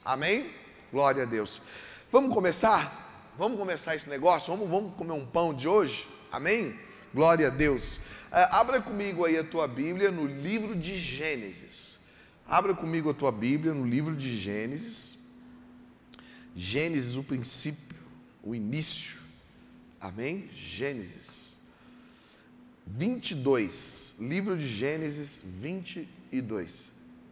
Amém? Glória a Deus. Vamos começar? Vamos começar esse negócio? Vamos comer um pão de hoje? Amém? Glória a Deus. Abra comigo aí a tua Bíblia no livro de Gênesis. Abra comigo a tua Bíblia no livro de Gênesis. Gênesis, o princípio, o início. Amém? Gênesis 22. Livro de Gênesis 22.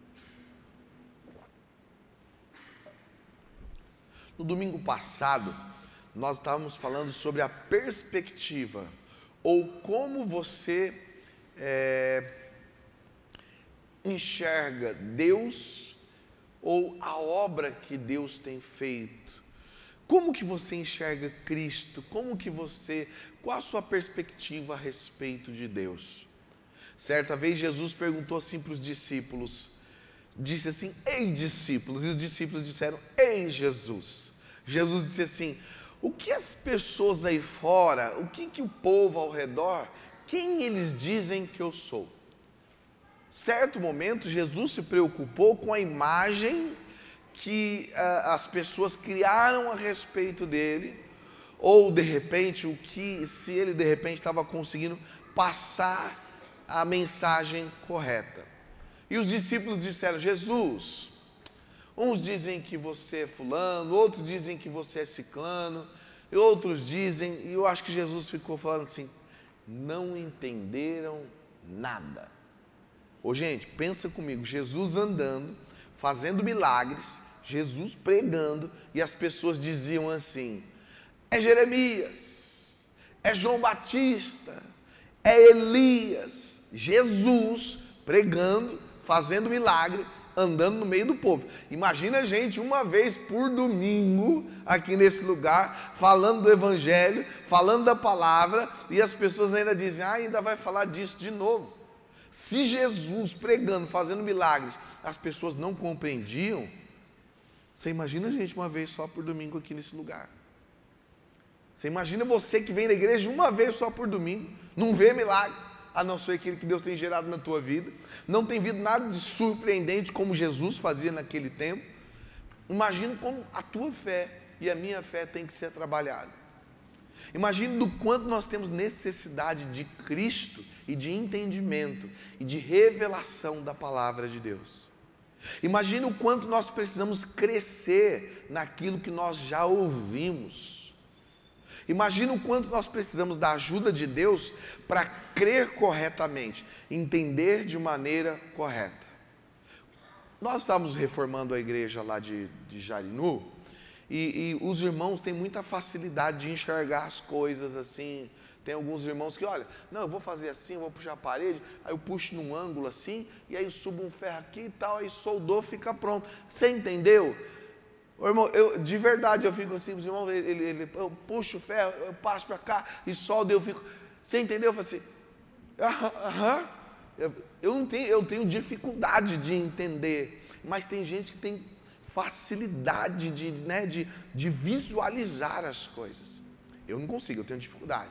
No domingo passado, nós estávamos falando sobre a perspectiva, ou como você enxerga Deus, ou a obra que Deus tem feito. Como que você enxerga Cristo? Qual a sua perspectiva a respeito de Deus? Certa vez Jesus perguntou assim para os discípulos, disse assim: ei discípulos, e os discípulos disseram: ei Jesus. Jesus disse assim: o que as pessoas aí fora, o que o povo ao redor, quem eles dizem que eu sou? Certo momento, Jesus se preocupou com a imagem que as pessoas criaram a respeito dele, ou de repente, se ele de repente estava conseguindo passar a mensagem correta. E os discípulos disseram: Jesus, uns dizem que você é fulano, outros dizem que você é ciclano, e outros dizem, e eu acho que Jesus ficou falando assim: não entenderam nada. Ô gente, pensa comigo, Jesus andando, fazendo milagres, Jesus pregando, e as pessoas diziam assim: é Jeremias, é João Batista, é Elias. Jesus pregando, fazendo milagre, andando no meio do povo. Imagina a gente uma vez por domingo aqui nesse lugar, falando do evangelho, falando da palavra, e as pessoas ainda dizem: ainda vai falar disso de novo. Se Jesus pregando, fazendo milagres, as pessoas não compreendiam, você imagina a gente uma vez só por domingo aqui nesse lugar. Você imagina você que vem na igreja uma vez só por domingo, não vê milagre, a não ser aquele que Deus tem gerado na tua vida, não tem vindo nada de surpreendente como Jesus fazia naquele tempo. Imagina como a tua fé e a minha fé tem que ser trabalhada. Imagine do quanto nós temos necessidade de Cristo e de entendimento e de revelação da palavra de Deus. Imagine o quanto nós precisamos crescer naquilo que nós já ouvimos. Imagine o quanto nós precisamos da ajuda de Deus para crer corretamente, entender de maneira correta. Nós estávamos reformando a igreja lá de Jarinu, e os irmãos têm muita facilidade de enxergar as coisas assim. Tem alguns irmãos que, olha, não, eu vou fazer assim, eu vou puxar a parede, aí eu puxo num ângulo assim, e aí subo um ferro aqui e tal, aí soldou, fica pronto. Você entendeu? Ô, irmão, de verdade eu fico assim, os irmãos, eu puxo o ferro, eu passo para cá e soldo, eu fico, você entendeu? Eu falo assim, aham. Eu tenho dificuldade de entender, mas tem gente que tem facilidade de visualizar as coisas. Eu não consigo, eu tenho dificuldade.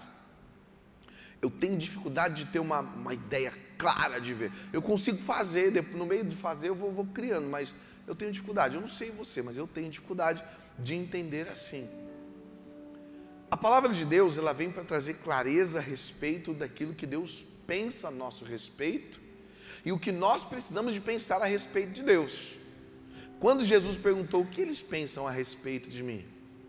Eu tenho dificuldade de ter uma ideia clara de ver. Eu consigo fazer, no meio de fazer eu vou criando, mas eu tenho dificuldade. Eu não sei você, mas eu tenho dificuldade de entender assim. A palavra de Deus, ela vem para trazer clareza a respeito daquilo que Deus pensa a nosso respeito e o que nós precisamos de pensar a respeito de Deus. Quando Jesus perguntou o que eles pensam a respeito de mim,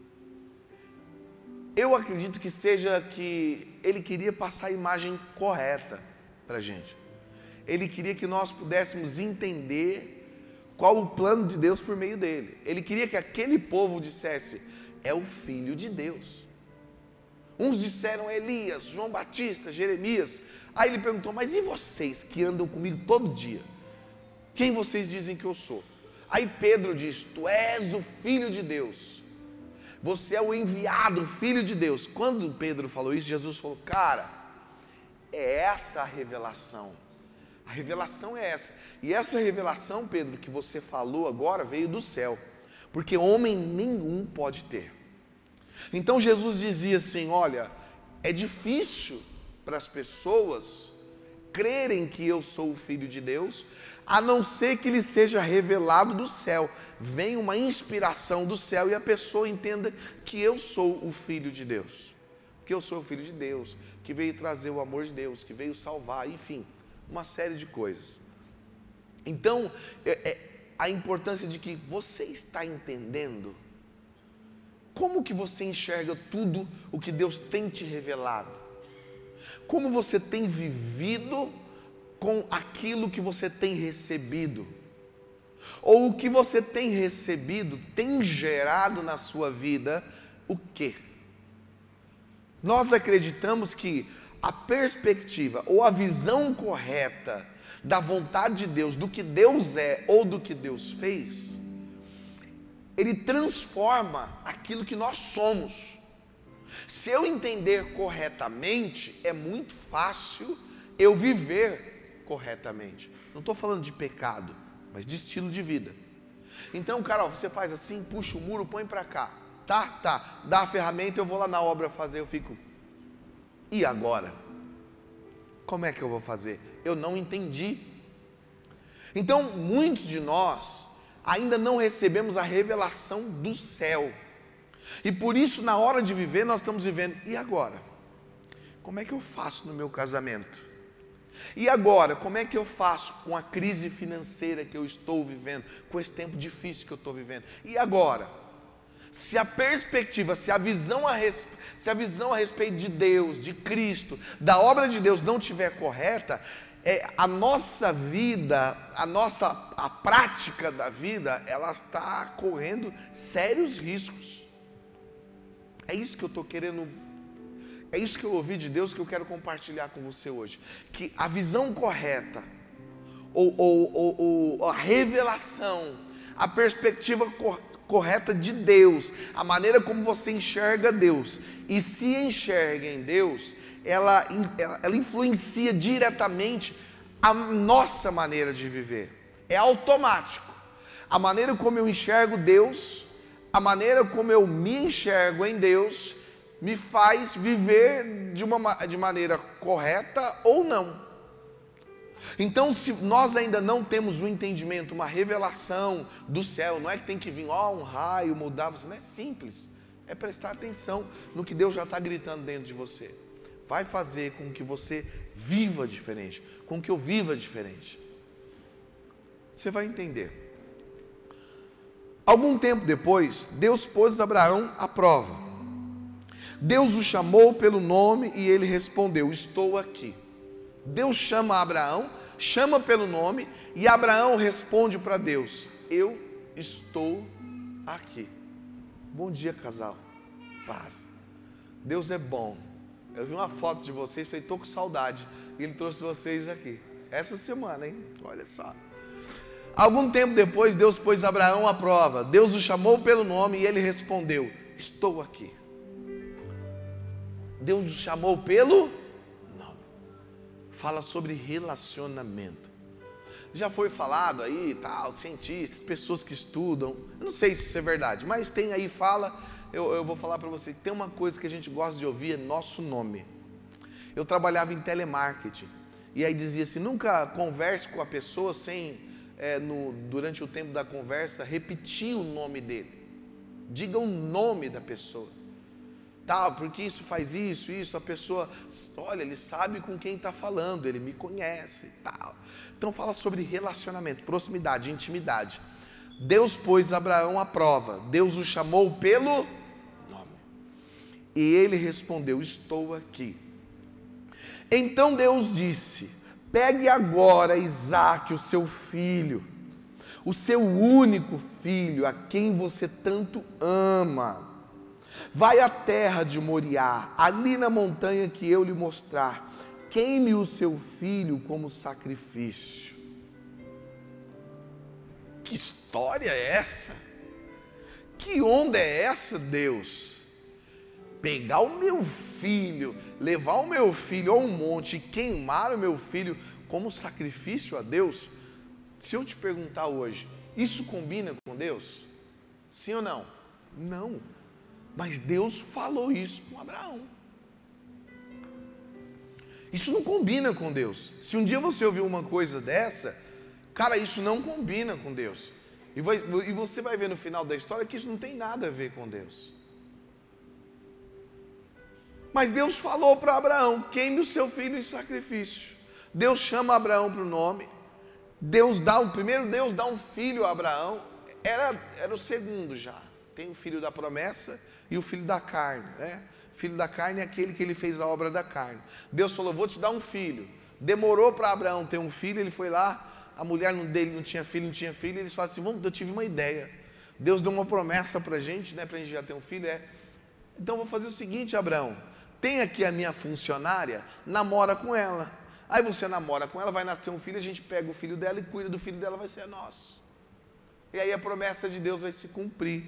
eu acredito que seja que ele queria passar a imagem correta para a gente. Ele queria que nós pudéssemos entender qual o plano de Deus por meio dele. Ele queria que aquele povo dissesse: é o Filho de Deus. Uns disseram Elias, João Batista, Jeremias. Aí ele perguntou: mas e vocês que andam comigo todo dia? Quem vocês dizem que eu sou? Aí Pedro diz: tu és o Filho de Deus. Você é o enviado, o Filho de Deus. Quando Pedro falou isso, Jesus falou: cara, é essa a revelação. A revelação é essa. E essa revelação, Pedro, que você falou agora, veio do céu. Porque homem nenhum pode ter. Então Jesus dizia assim: olha, é difícil para as pessoas crerem que eu sou o Filho de Deus, a não ser que lhe seja revelado do céu. Vem uma inspiração do céu e a pessoa entenda que eu sou o Filho de Deus. Que eu sou o Filho de Deus, que veio trazer o amor de Deus, que veio salvar, enfim, uma série de coisas. Então, a importância de que você está entendendo como que você enxerga tudo o que Deus tem te revelado. Como você tem vivido com aquilo que você tem recebido. Ou o que você tem recebido tem gerado na sua vida o quê? Nós acreditamos que a perspectiva ou a visão correta da vontade de Deus, do que Deus é ou do que Deus fez, ele transforma aquilo que nós somos. Se eu entender corretamente, é muito fácil eu viver corretamente. Não estou falando de pecado, mas de estilo de vida. Então, Carol, você faz assim, puxa o muro, põe para cá. Tá, dá a ferramenta, eu vou lá na obra fazer, eu fico... E agora? Como é que eu vou fazer? Eu não entendi. Então, muitos de nós ainda não recebemos a revelação do céu. E por isso, na hora de viver, nós estamos vivendo. E agora? Como é que eu faço no meu casamento? E agora? Como é que eu faço com a crise financeira que eu estou vivendo? Com esse tempo difícil que eu estou vivendo? E agora? Se a perspectiva, se a visão a respeito de Deus, de Cristo, da obra de Deus não estiver correta, a nossa vida, a prática da vida, ela está correndo sérios riscos. É isso que eu estou querendo, é isso que eu ouvi de Deus que eu quero compartilhar com você hoje. Que a visão correta, ou a revelação, a perspectiva correta de Deus, a maneira como você enxerga Deus, e se enxerga em Deus, ela influencia diretamente a nossa maneira de viver. É automático. A maneira como eu enxergo Deus, a maneira como eu me enxergo em Deus, me faz viver de maneira correta ou não. Então, se nós ainda não temos um entendimento, uma revelação do céu, não é que tem que vir um raio mudar você, não é simples. É prestar atenção no que Deus já está gritando dentro de você. Vai fazer com que você viva diferente, com que eu viva diferente. Você vai entender. Algum tempo depois, Deus pôs Abraão à prova. Deus o chamou pelo nome e ele respondeu: estou aqui. Deus chama Abraão, chama pelo nome, e Abraão responde para Deus: eu estou aqui. Bom dia, casal. Paz. Deus é bom. Eu vi uma foto de vocês, falei, estou com saudade. E ele trouxe vocês aqui. Essa semana, hein? Olha só. Algum tempo depois, Deus pôs Abraão à prova. Deus o chamou pelo nome e ele respondeu: estou aqui. Deus o chamou pelo nome. Fala sobre relacionamento. Já foi falado aí, tal, cientistas, pessoas que estudam. Eu não sei se isso é verdade, mas tem aí, fala. Eu vou falar para você que tem uma coisa que a gente gosta de ouvir, é nosso nome. Eu trabalhava em telemarketing. E aí dizia assim, nunca converse com a pessoa sem, durante o tempo da conversa, repetir o nome dele. Diga o nome da pessoa. Tal, porque isso faz isso, a pessoa, olha, ele sabe com quem está falando, ele me conhece, tal. Então fala sobre relacionamento, proximidade, intimidade. Deus pôs Abraão à prova, Deus o chamou pelo nome. E ele respondeu: estou aqui. Então Deus disse: pegue agora Isaque, o seu filho, o seu único filho, a quem você tanto ama. Vai à terra de Moriá, ali na montanha que eu lhe mostrar. Queime o seu filho como sacrifício. Que história é essa? Que onda é essa, Deus? Pegar o meu filho, levar o meu filho a um monte e queimar o meu filho como sacrifício a Deus? Se eu te perguntar hoje, isso combina com Deus? Sim ou não? Não. Mas Deus falou isso com Abraão. Isso não combina com Deus. Se um dia você ouvir uma coisa dessa, Cara, isso não combina com Deus. E você vai ver no final da história que isso não tem nada a ver com Deus. Mas Deus falou para Abraão: queime o seu filho em sacrifício. Deus chama Abraão para o nome. Primeiro Deus dá um filho a Abraão. Era o segundo já. Tem o filho da promessa e o filho da carne, né? O filho da carne é aquele que ele fez a obra da carne. Deus falou: vou te dar um filho. Demorou para Abraão ter um filho, ele foi lá, a mulher dele não tinha filho, eles falaram assim: eu tive uma ideia. Deus deu uma promessa para a gente, né, para a gente já ter um filho, então vou fazer o seguinte, Abraão, tem aqui a minha funcionária, namora com ela. Aí você namora com ela, vai nascer um filho, a gente pega o filho dela e cuida do filho dela, vai ser nosso. E aí a promessa de Deus vai se cumprir.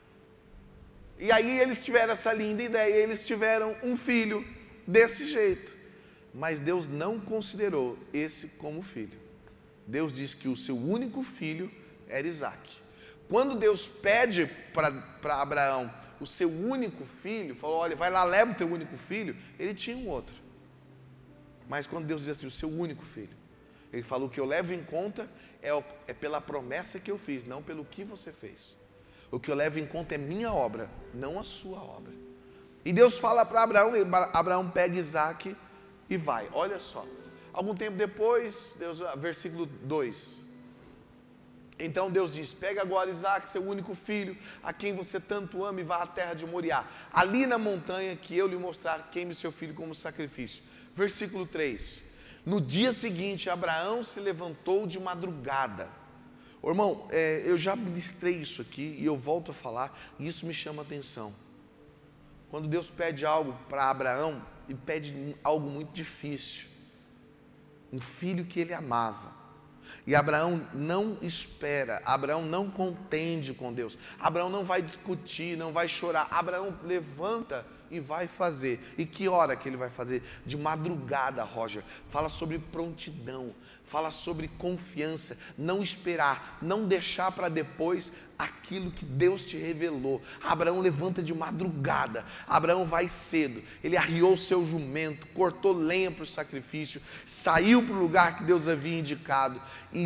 E aí eles tiveram essa linda ideia, eles tiveram um filho desse jeito. Mas Deus não considerou esse como filho. Deus disse que o seu único filho era Isaque. Quando Deus pede para Abraão o seu único filho, falou: olha, vai lá, leva o teu único filho, ele tinha um outro. Mas quando Deus diz assim, o seu único filho, ele falou: o que eu levo em conta é pela promessa que eu fiz, não pelo que você fez. O que eu levo em conta é minha obra, não a sua obra. E Deus fala para Abraão, e Abraão pega Isaque e vai. Olha só, algum tempo depois, versículo 2. Então Deus diz: pega agora Isaque, seu único filho, a quem você tanto ama, e vá à terra de Moriá. Ali na montanha que eu lhe mostrar, queime seu filho como sacrifício. Versículo 3. No dia seguinte, Abraão se levantou de madrugada. Ô, irmão, eu já ministrei isso aqui e eu volto a falar, e isso me chama a atenção. Quando Deus pede algo para Abraão, e pede algo muito difícil, um filho que ele amava, e Abraão não espera, Abraão não contende com Deus, Abraão não vai discutir, não vai chorar, Abraão levanta e vai fazer. E que hora que ele vai fazer? De madrugada, Roger. Fala sobre prontidão, fala sobre confiança, não esperar, não deixar para depois aquilo que Deus te revelou. Abraão levanta de madrugada, Abraão vai cedo, ele arriou o seu jumento, cortou lenha para o sacrifício, saiu para o lugar que Deus havia indicado.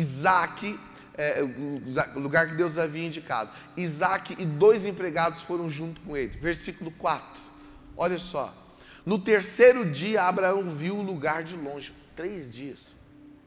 O lugar que Deus havia indicado. Isaque e 2 empregados foram junto com ele. Versículo 4. Olha só, no terceiro dia Abraão viu o lugar de longe. 3 dias.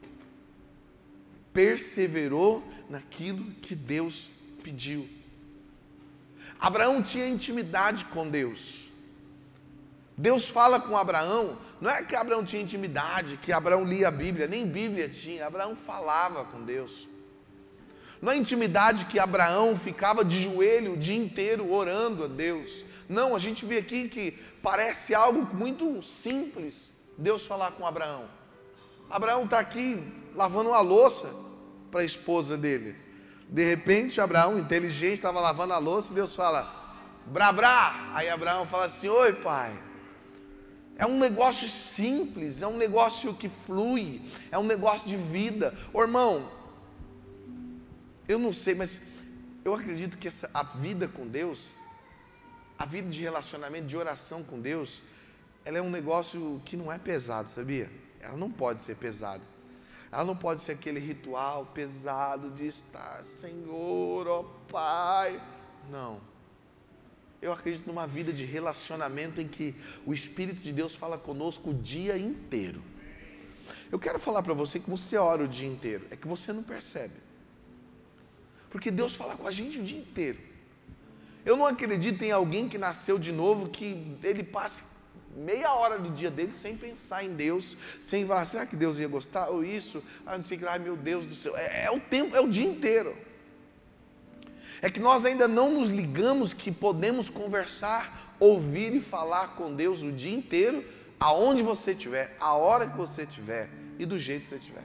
Perseverou naquilo que Deus pediu. Abraão tinha intimidade com Deus. Deus fala com Abraão, não é que Abraão tinha intimidade, que Abraão lia a Bíblia, nem Bíblia tinha, Abraão falava com Deus. Não é intimidade que Abraão ficava de joelho o dia inteiro orando a Deus. Não, a gente vê aqui que parece algo muito simples, Deus falar com Abraão. Abraão está aqui lavando uma louça para a esposa dele. De repente, Abraão, inteligente, estava lavando a louça e Deus fala: brá, brá. Aí Abraão fala assim: oi, pai. É um negócio simples, é um negócio que flui, é um negócio de vida. Ô, irmão, eu não sei, mas eu acredito que a vida com Deus, a vida de relacionamento, de oração com Deus, ela é um negócio que não é pesado, sabia? Ela não pode ser pesada. Ela não pode ser aquele ritual pesado de estar, Senhor, ó Pai. Não. Eu acredito numa vida de relacionamento em que o Espírito de Deus fala conosco o dia inteiro. Eu quero falar para você que você ora o dia inteiro, é que você não percebe. Porque Deus fala com a gente o dia inteiro. Eu não acredito em alguém que nasceu de novo, que ele passe meia hora do dia dele sem pensar em Deus, sem falar: será que Deus ia gostar? Ou isso, não sei o que, ai meu Deus do céu. É o tempo, é o dia inteiro. É que nós ainda não nos ligamos que podemos conversar, ouvir e falar com Deus o dia inteiro, aonde você estiver, a hora que você estiver e do jeito que você estiver.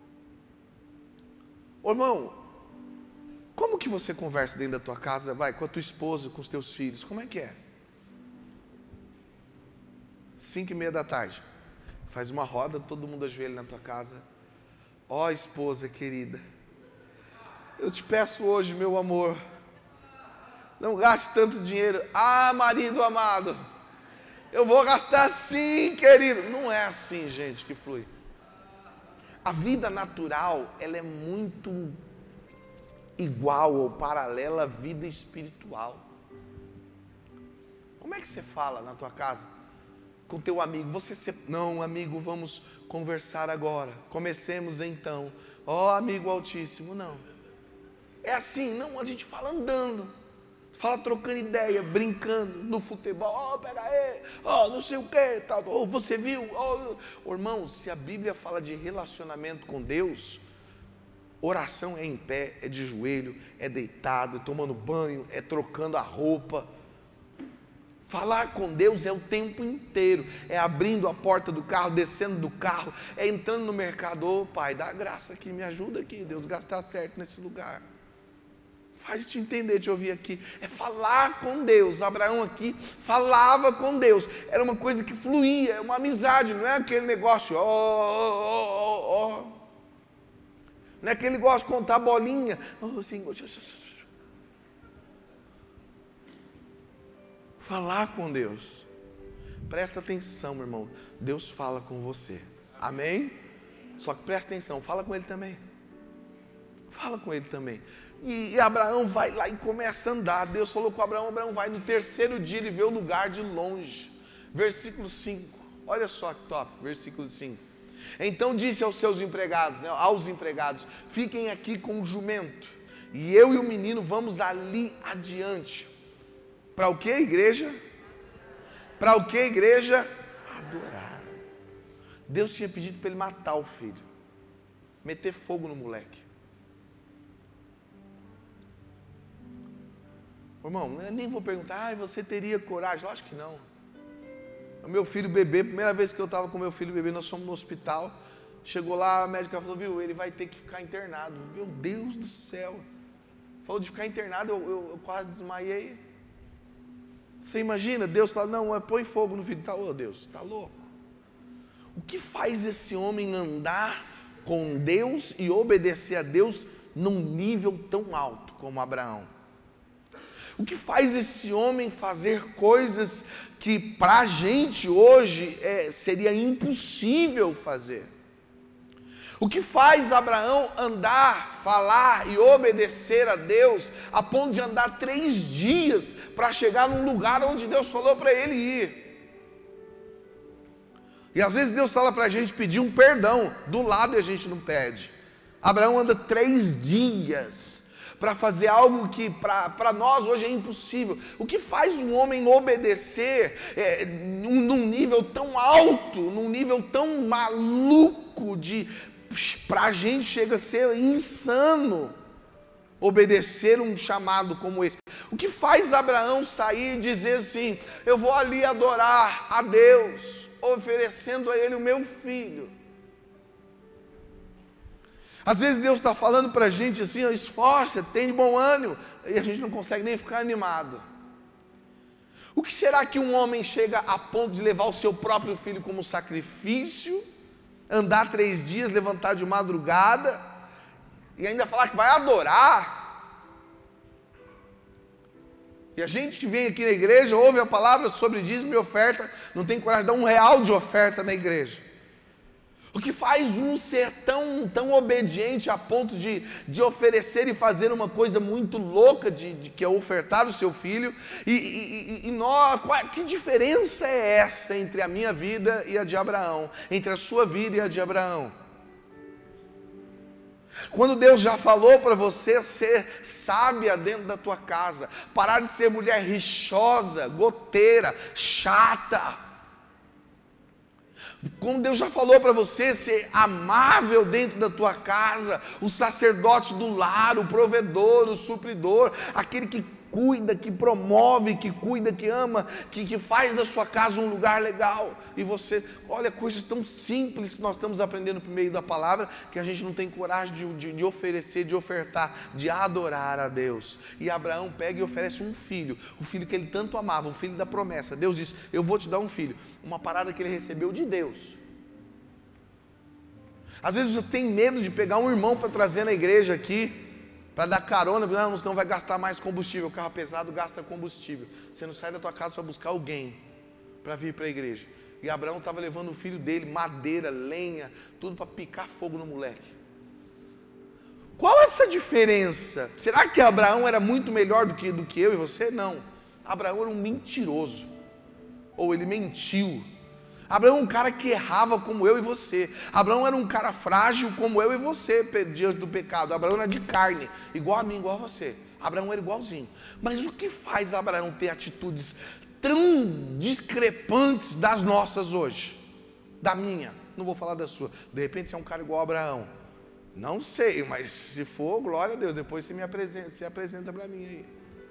Ô, irmão, como que você conversa dentro da tua casa, com a tua esposa, com os teus filhos? Como é que é? 5:30 da tarde, faz uma roda, todo mundo ajoelha na tua casa. Ó, esposa querida, eu te peço hoje, meu amor, não gaste tanto dinheiro. Ah, marido amado, eu vou gastar sim, querido. Não é assim, gente, que flui. A vida natural, ela é muito igual ou paralela à vida espiritual. Como é que você fala na tua casa com teu amigo? Não, amigo, vamos conversar agora. Comecemos então. Ó, amigo altíssimo, não. É assim, não, a gente fala andando. Fala trocando ideia, brincando no futebol. Ó, pera aí, ó, não sei o que, tal. Ó, você viu? Ó, irmão, se a Bíblia fala de relacionamento com Deus, oração é em pé, é de joelho, é deitado, é tomando banho, é trocando a roupa. Falar com Deus é o tempo inteiro, é abrindo a porta do carro, descendo do carro, é entrando no mercado. Ô Pai, dá graça aqui, me ajuda aqui, Deus, gastar certo nesse lugar. Faz te entender, te ouvir aqui. É falar com Deus. Abraão aqui falava com Deus. Era uma coisa que fluía, é uma amizade, não é aquele negócio, não é aquele negócio de contar bolinha. Oh, Senhor. Falar com Deus. Presta atenção, meu irmão. Deus fala com você. Amém? Só que presta atenção, fala com Ele também. Fala com Ele também. E Abraão vai lá e começa a andar. Deus falou com Abraão, Abraão vai. No terceiro dia ele vê o lugar de longe. Versículo 5. Olha só que top, versículo 5. Então disse aos seus empregados, aos empregados, fiquem aqui com o jumento. E eu e o menino vamos ali adiante. Para o que, igreja? Para o que, igreja? Adorar. Deus tinha pedido para ele matar o filho. Meter fogo no moleque. Irmão, eu nem vou perguntar, você teria coragem? Eu acho que não. O meu filho bebê, primeira vez que eu estava com meu filho bebê, nós fomos no hospital. Chegou lá, a médica falou, viu, ele vai ter que ficar internado. Meu Deus do céu. Falou de ficar internado, eu quase desmaiei. Você imagina, Deus fala, não, põe fogo no filho. Ô Deus, está louco? O que faz esse homem andar com Deus e obedecer a Deus num nível tão alto como Abraão? O que faz esse homem fazer coisas que para a gente hoje seria impossível fazer? O que faz Abraão andar, falar e obedecer a Deus a ponto de andar 3 dias para chegar num lugar onde Deus falou para ele ir? E às vezes Deus fala para a gente pedir um perdão do lado e a gente não pede. Abraão anda 3 dias para fazer algo que para nós hoje é impossível. O que faz um homem obedecer num nível tão alto, num nível tão maluco, para a gente chega a ser insano obedecer um chamado como esse? O que faz Abraão sair e dizer assim, eu vou ali adorar a Deus, oferecendo a Ele o meu filho? Às vezes Deus está falando para a gente assim, esforça, tem bom ânimo, e a gente não consegue nem ficar animado. O que será que um homem chega a ponto de levar o seu próprio filho como sacrifício, andar 3 dias, levantar de madrugada, e ainda falar que vai adorar? E a gente que vem aqui na igreja, ouve a palavra sobre dízimo e oferta, não tem coragem de dar R$1 de oferta na igreja. O que faz um ser tão obediente a ponto de oferecer e fazer uma coisa muito louca, que é ofertar o seu filho? E nós, que diferença é essa entre a minha vida e a de Abraão? Entre a sua vida e a de Abraão? Quando Deus já falou para você ser sábia dentro da tua casa, parar de ser mulher rixosa, goteira, chata. Como Deus já falou para você ser amável dentro da tua casa, o sacerdote do lar, o provedor, o supridor, aquele que cuida, que promove, que cuida, que ama, que faz da sua casa um lugar legal. E você, olha, coisas tão simples que nós estamos aprendendo por meio da palavra, que a gente não tem coragem de oferecer, de ofertar, de adorar a Deus. E Abraão pega e oferece um filho, o filho que ele tanto amava, o filho da promessa. Deus diz, eu vou te dar um filho. Uma parada que ele recebeu de Deus. Às vezes você tem medo de pegar um irmão para trazer na igreja aqui, para dar carona, não vai gastar mais combustível. O carro pesado gasta combustível. Você não sai da tua casa para buscar alguém para vir para a igreja. E Abraão estava levando o filho dele, madeira, lenha, tudo para picar fogo no moleque. Qual essa diferença? Será que Abraão era muito melhor do que eu e você? Não. Abraão era um mentiroso. Ou ele mentiu. Abraão era um cara que errava como eu e você. Abraão era um cara frágil como eu e você diante do pecado. Abraão era de carne, igual a mim, igual a você. Abraão era igualzinho. Mas o que faz Abraão ter atitudes tão discrepantes das nossas hoje? Da minha, não vou falar da sua. De repente você é um cara igual a Abraão. Não sei, mas se for, glória a Deus, depois você me apresenta para mim aí.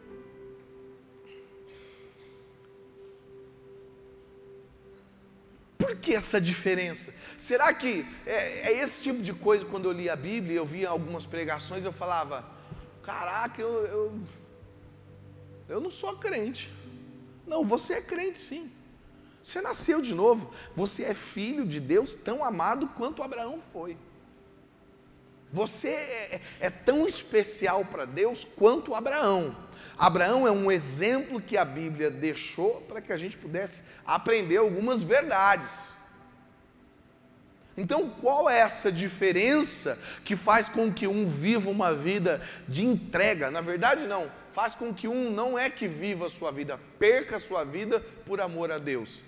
Por que essa diferença? Será que é esse tipo de coisa? Quando eu li a Bíblia, eu via algumas pregações, eu falava, caraca, eu não sou crente. Não, você é crente sim. Você nasceu de novo. Você é filho de Deus tão amado quanto Abraão foi. Você é tão especial para Deus quanto Abraão. Abraão é um exemplo que a Bíblia deixou para que a gente pudesse aprender algumas verdades. Então, qual é essa diferença que faz com que um viva uma vida de entrega? Na verdade, não. Faz com que um não é que viva a sua vida, perca a sua vida por amor a Deus.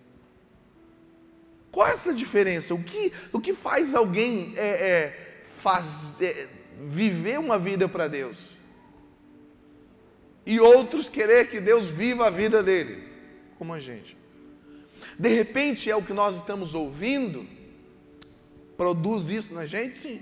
Qual é essa diferença? O que faz alguém viver uma vida para Deus e outros querer que Deus viva a vida dele, como a gente? De repente é o que nós estamos ouvindo, produz isso na gente? Sim.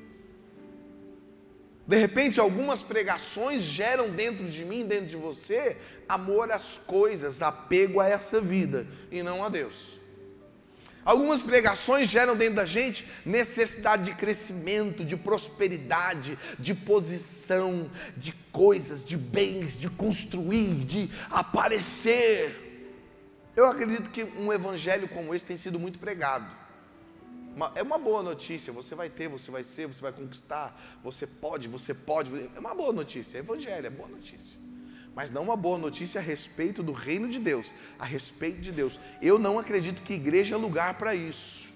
De repente algumas pregações geram dentro de mim, dentro de você, amor às coisas, apego a essa vida e não a Deus. Algumas pregações geram dentro da gente necessidade de crescimento, de prosperidade, de posição, de coisas, de bens, de construir, de aparecer. Eu acredito que um evangelho como esse tem sido muito pregado. É uma boa notícia, você vai ter, você vai ser, você vai conquistar, você pode, é uma boa notícia, é evangelho, é boa notícia. Mas não uma boa notícia a respeito do reino de Deus, a respeito de Deus. Eu não acredito que igreja é lugar para isso.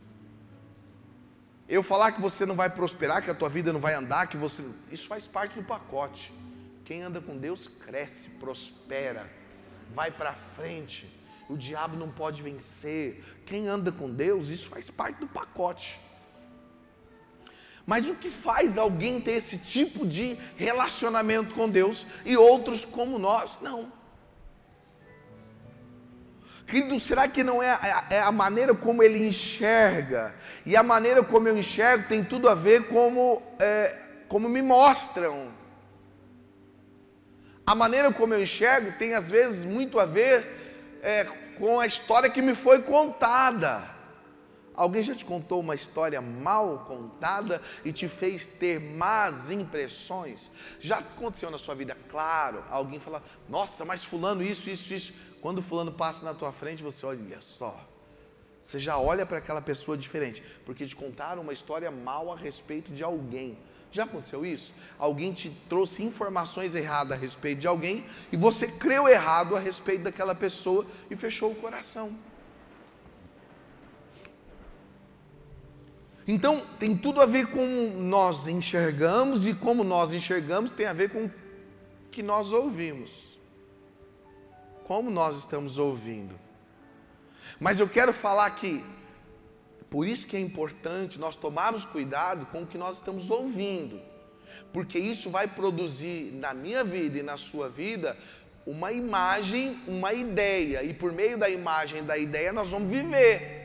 Eu falar que você não vai prosperar, que a tua vida não vai andar, isso faz parte do pacote. Quem anda com Deus cresce, prospera, vai para frente. O diabo não pode vencer. Quem anda com Deus, isso faz parte do pacote. Mas o que faz alguém ter esse tipo de relacionamento com Deus e outros como nós? Não. Querido, será que não é a maneira como ele enxerga? E a maneira como eu enxergo tem tudo a ver como me mostram. A maneira como eu enxergo tem às vezes muito a ver com a história que me foi contada. Alguém já te contou uma história mal contada e te fez ter más impressões? Já aconteceu na sua vida? Claro, alguém fala, nossa, mas fulano isso. Quando fulano passa na tua frente, você olha só. Você já olha para aquela pessoa diferente, porque te contaram uma história mal a respeito de alguém. Já aconteceu isso? Alguém te trouxe informações erradas a respeito de alguém e você creu errado a respeito daquela pessoa e fechou o coração. Então, tem tudo a ver com nós enxergamos, e como nós enxergamos tem a ver com o que nós ouvimos. Como nós estamos ouvindo. Mas eu quero falar que, por isso que é importante nós tomarmos cuidado com o que nós estamos ouvindo. Porque isso vai produzir na minha vida e na sua vida uma imagem, uma ideia. E por meio da imagem e da ideia nós vamos viver.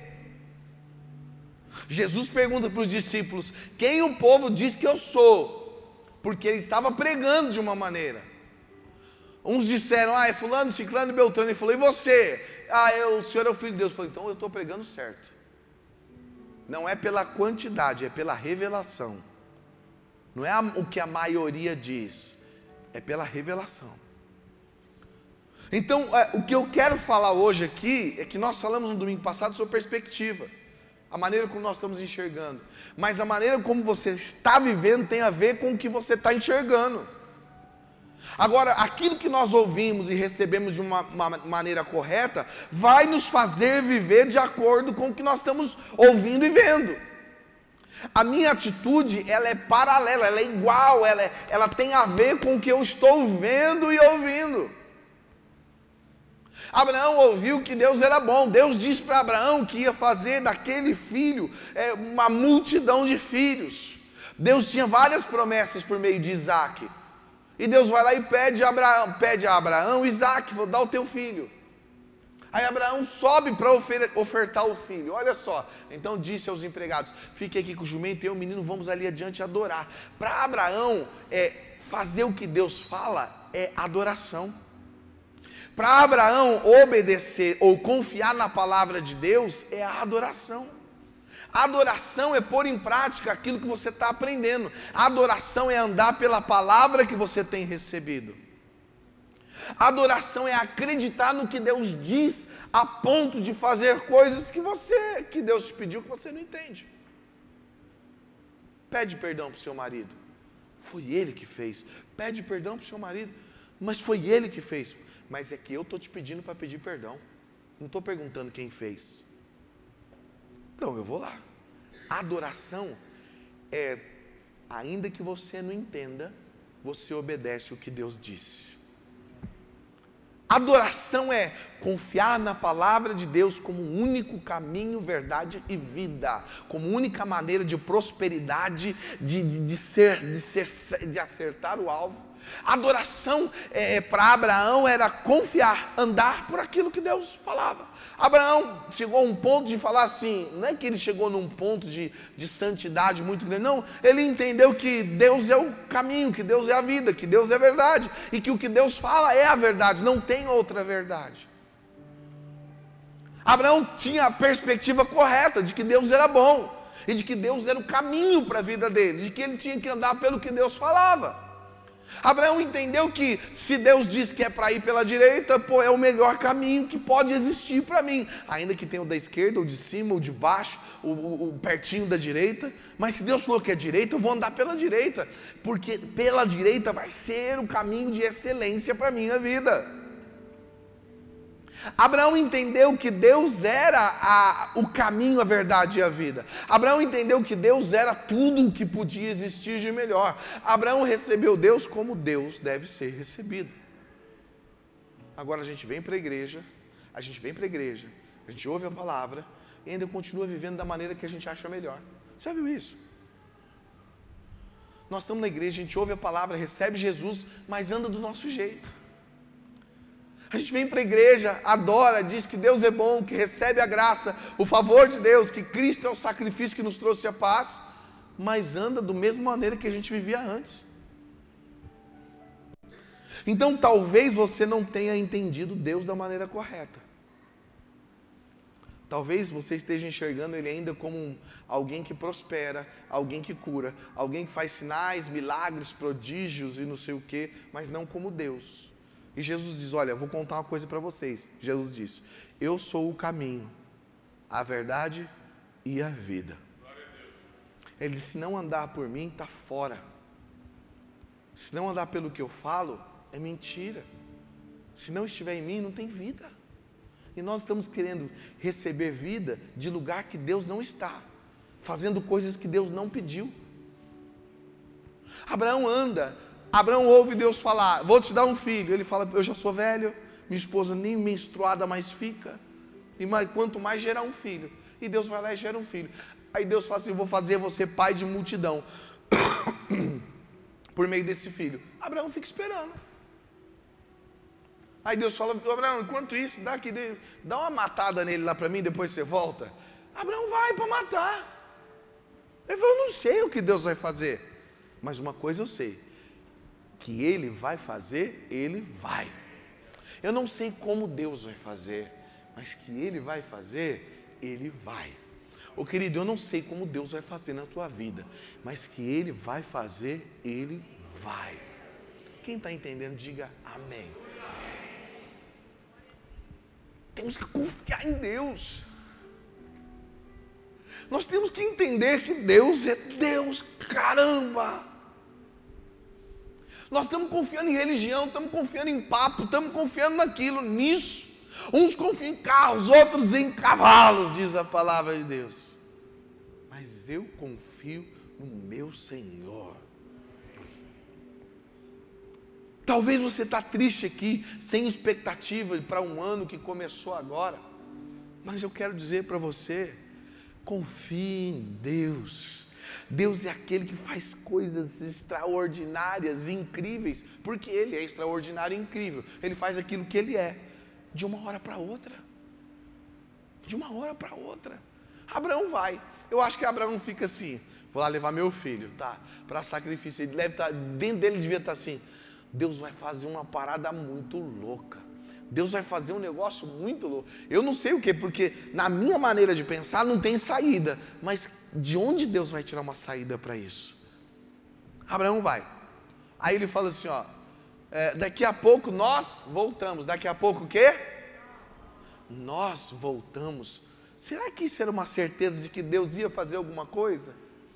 Jesus pergunta para os discípulos, quem o povo diz que eu sou? Porque ele estava pregando de uma maneira. Uns disseram, é fulano, ciclano e beltrano. Ele falou, e você? O senhor é o filho de Deus. Eu falei, então eu estou pregando certo. Não é pela quantidade, é pela revelação. Não é o que a maioria diz, é pela revelação. Então, o que eu quero falar hoje aqui, é que nós falamos no domingo passado sobre perspectiva. A maneira como nós estamos enxergando. Mas a maneira como você está vivendo tem a ver com o que você está enxergando. Agora, aquilo que nós ouvimos e recebemos de uma maneira correta, vai nos fazer viver de acordo com o que nós estamos ouvindo e vendo. A minha atitude, ela é paralela, ela é igual, ela tem a ver com o que eu estou vendo e ouvindo. Abraão ouviu que Deus era bom. Deus disse para Abraão que ia fazer daquele filho uma multidão de filhos. Deus tinha várias promessas por meio de Isaac. E Deus vai lá e pede a Abraão, Isaac, vou dar o teu filho. Aí Abraão sobe para ofertar o filho. Olha só, então disse aos empregados: fique aqui com o jumento e eu, menino, vamos ali adiante adorar. Para Abraão, fazer o que Deus fala é adoração. Para Abraão obedecer ou confiar na palavra de Deus é a adoração. A adoração é pôr em prática aquilo que você está aprendendo. A adoração é andar pela palavra que você tem recebido. A adoração é acreditar no que Deus diz a ponto de fazer coisas que Deus te pediu que você não entende. Pede perdão para o seu marido. Foi ele que fez. Pede perdão para o seu marido. Mas foi ele que fez. Mas é que eu estou te pedindo para pedir perdão. Não estou perguntando quem fez. Então eu vou lá. A adoração é, ainda que você não entenda, você obedece o que Deus disse. Adoração é confiar na palavra de Deus como único caminho, verdade e vida, como única maneira de prosperidade, de acertar o alvo. Adoração para Abraão era confiar, andar por aquilo que Deus falava. Abraão chegou a um ponto de falar assim, não é que ele chegou num ponto de santidade muito grande, não, ele entendeu que Deus é o caminho, que Deus é a vida, que Deus é a verdade, e que o que Deus fala é a verdade, não tem outra verdade. Abraão tinha a perspectiva correta de que Deus era bom, e de que Deus era o caminho para a vida dele, de que ele tinha que andar pelo que Deus falava. Abraão entendeu que se Deus diz que é para ir pela direita, é o melhor caminho que pode existir para mim, ainda que tenha o da esquerda, ou de cima, ou de baixo, o pertinho da direita, mas se Deus falou que é direita, eu vou andar pela direita, porque pela direita vai ser o caminho de excelência para a minha vida. Abraão entendeu que Deus era o caminho, a verdade e a vida. Abraão entendeu que Deus era tudo o que podia existir de melhor. Abraão recebeu Deus como Deus deve ser recebido. Agora a gente vem para a igreja, a gente ouve a palavra e ainda continua vivendo da maneira que a gente acha melhor. Você já viu isso? Nós estamos na igreja, a gente ouve a palavra, recebe Jesus, mas anda do nosso jeito. A gente vem para a igreja, adora, diz que Deus é bom, que recebe a graça, o favor de Deus, que Cristo é o sacrifício que nos trouxe a paz, mas anda da mesma maneira que a gente vivia antes. Então talvez você não tenha entendido Deus da maneira correta. Talvez você esteja enxergando Ele ainda como alguém que prospera, alguém que cura, alguém que faz sinais, milagres, prodígios e não sei o quê, mas não como Deus. E Jesus diz, olha, vou contar uma coisa para vocês. Jesus disse, eu sou o caminho, a verdade e a vida. Ele disse, se não andar por mim, está fora. Se não andar pelo que eu falo, é mentira. Se não estiver em mim, não tem vida. E nós estamos querendo receber vida de lugar que Deus não está, fazendo coisas que Deus não pediu. Abraão ouve Deus falar, vou te dar um filho. Ele fala, eu já sou velho, minha esposa nem menstruada mais fica, e quanto mais gerar um filho. E Deus vai lá e gera um filho. Aí Deus fala assim, eu vou fazer você pai de multidão, por meio desse filho. Abraão fica esperando. Aí Deus fala, Abraão, enquanto isso, dá uma matada nele lá para mim, depois você volta. Abraão vai para matar. Ele falou, eu não sei o que Deus vai fazer, mas uma coisa eu sei, que Ele vai fazer, Ele vai. Eu não sei como Deus vai fazer, mas que Ele vai fazer, Ele vai. Ô querido, eu não sei como Deus vai fazer na tua vida, mas que Ele vai fazer, Ele vai. Quem está entendendo, diga amém. Temos que confiar em Deus. Nós temos que entender que Deus é Deus, caramba. Nós estamos confiando em religião, estamos confiando em papo, estamos confiando naquilo, nisso. Uns confiam em carros, outros em cavalos, diz a palavra de Deus. Mas eu confio no meu Senhor. Talvez você está triste aqui, sem expectativa para um ano que começou agora. Mas eu quero dizer para você, confie em Deus. Deus é aquele que faz coisas extraordinárias e incríveis, porque Ele é extraordinário e incrível. Ele faz aquilo que Ele é, de uma hora para outra. De uma hora para outra. Abraão vai. Eu acho que Abraão fica assim, vou lá levar meu filho, tá? Para sacrifício. Ele deve estar, dentro dele devia estar assim, Deus vai fazer uma parada muito louca. Deus vai fazer um negócio muito louco. Eu não sei o que, porque na minha maneira de pensar não tem saída. Mas de onde Deus vai tirar uma saída para isso? Abraão vai. Aí ele fala assim, ó, daqui a pouco nós voltamos. Daqui a pouco o quê? Nós voltamos. Será que isso era uma certeza de que Deus ia fazer alguma coisa?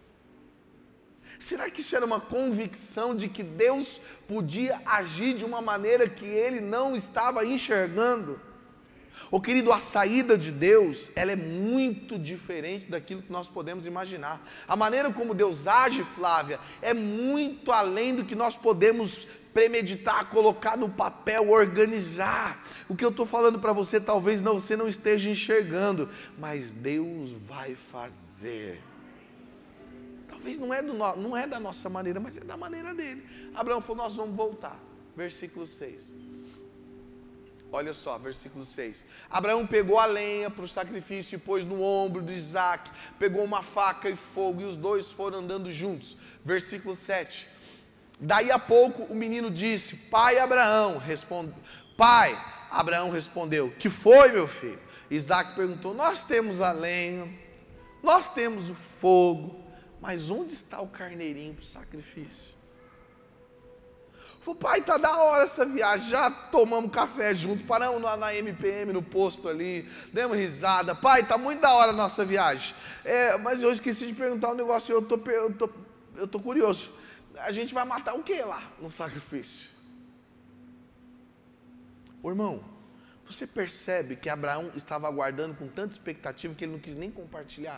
Será que isso era uma convicção de que Deus podia agir de uma maneira que ele não estava enxergando? Ô querido, a saída de Deus, ela é muito diferente daquilo que nós podemos imaginar. A maneira como Deus age, Flávia, é muito além do que nós podemos premeditar, colocar no papel, organizar. O que eu estou falando para você, talvez você não esteja enxergando, mas Deus vai fazer. Talvez não é da nossa maneira, mas é da maneira dele. Abraão falou, nós vamos voltar. Versículo 6. Olha só, versículo 6. Abraão pegou a lenha para o sacrifício e pôs no ombro de Isaque. Pegou uma faca e fogo e os dois foram andando juntos. Versículo 7. Daí a pouco o menino disse, pai Abraão. Pai, Abraão respondeu, que foi, meu filho? Isaque perguntou, nós temos a lenha, nós temos o fogo, mas onde está o carneirinho para o sacrifício? Falei, pai, tá da hora essa viagem, já tomamos café junto, paramos na MPM, no posto ali, demos risada. Pai, tá muito da hora a nossa viagem. Mas eu esqueci de perguntar um negócio, eu tô curioso. A gente vai matar o que lá no sacrifício? Ô, irmão, você percebe que Abraão estava aguardando com tanta expectativa que ele não quis nem compartilhar?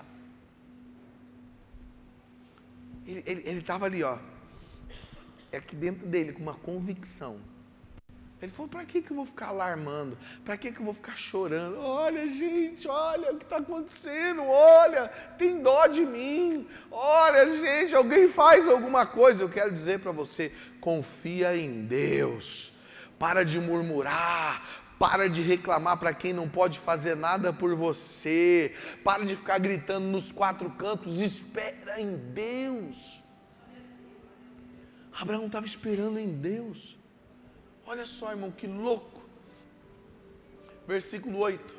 Ele estava ali, ó, aqui dentro dele, com uma convicção. Ele falou, para que eu vou ficar alarmando? Para que eu vou ficar chorando? Olha, gente, olha o que está acontecendo, olha, tem dó de mim. Olha, gente, alguém faz alguma coisa. Eu quero dizer para você, confia em Deus. Para de murmurar. Para de reclamar para quem não pode fazer nada por você. Para de ficar gritando nos quatro cantos. Espera em Deus. Abraão estava esperando em Deus. Olha só, irmão, que louco. Versículo 8.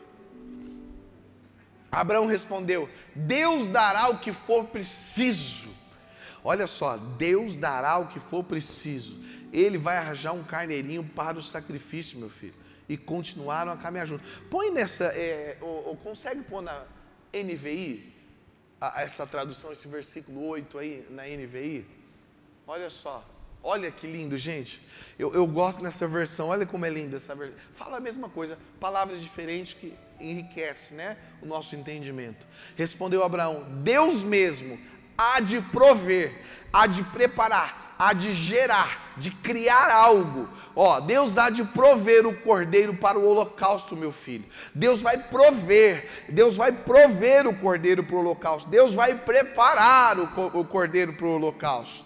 Abraão respondeu, Deus dará o que for preciso. Olha só, Deus dará o que for preciso. Ele vai arranjar um carneirinho para o sacrifício, meu filho. E continuaram a caminhar juntos. Põe nessa, consegue pôr na NVI, essa tradução, esse versículo 8 aí, na NVI? Olha só, olha que lindo, gente. Eu gosto dessa versão, olha como é linda essa versão. Fala a mesma coisa, palavras diferentes que enriquece, né, o nosso entendimento. Respondeu Abraão, Deus mesmo há de prover, há de preparar, há de gerar, de criar algo. Ó, Deus há de prover o cordeiro para o holocausto, meu filho. Deus vai prover o cordeiro para o holocausto. Deus vai preparar o cordeiro para o holocausto.